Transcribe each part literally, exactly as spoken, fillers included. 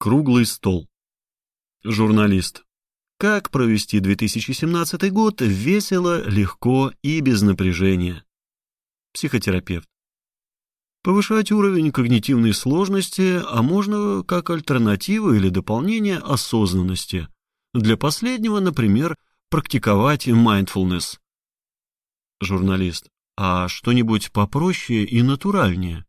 Круглый стол. Журналист. Как провести две тысячи семнадцатый год весело, легко и без напряжения? Психотерапевт. Повышать уровень когнитивной сложности, а можно как альтернативу или дополнение осознанности. Для последнего, например, практиковать mindfulness. Журналист. А что-нибудь попроще и натуральнее?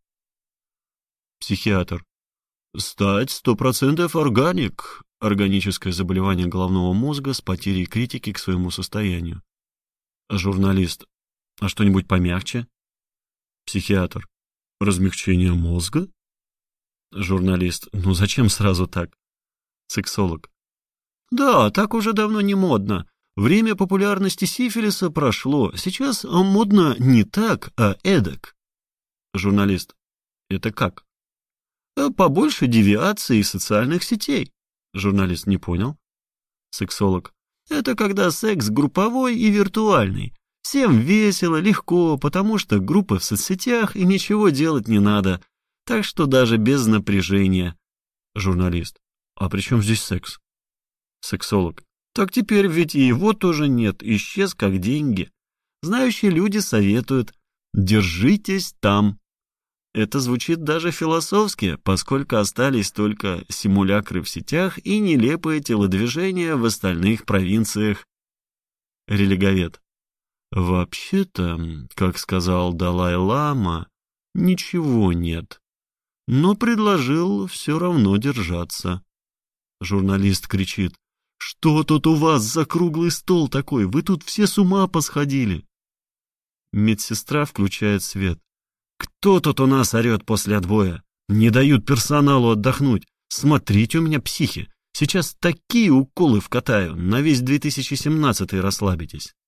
Психиатр. Стать сто процентов органик. Органическое заболевание головного мозга с потерей критики к своему состоянию. Журналист. А что-нибудь помягче? Психиатр. Размягчение мозга? Журналист. Ну зачем сразу так? Сексолог. Да, так уже давно не модно. Время популярности сифилиса прошло. Сейчас модно не так, а эдак. Журналист. Это как? Побольше девиаций и социальных сетей. Журналист не понял. Сексолог. Это когда секс групповой и виртуальный. Всем весело, легко, потому что группы в соцсетях и ничего делать не надо. Так что даже без напряжения. Журналист. А при чем здесь секс? Сексолог. Так теперь ведь и его тоже нет, исчез как деньги. Знающие люди советуют: держитесь там. Это звучит даже философски, поскольку остались только симулякры в сетях и нелепые телодвижения в остальных провинциях. Религовед. Вообще-то, как сказал Далай-лама, ничего нет, но предложил все равно держаться. Журналист кричит: «Что тут у вас за круглый стол такой? Вы тут все с ума посходили!» Медсестра включает свет. «Кто тут у нас орет после отбоя? Не дают персоналу отдохнуть. Смотрите, у меня психи. Сейчас такие уколы вкатаю, на весь две тысячи семнадцатый расслабитесь».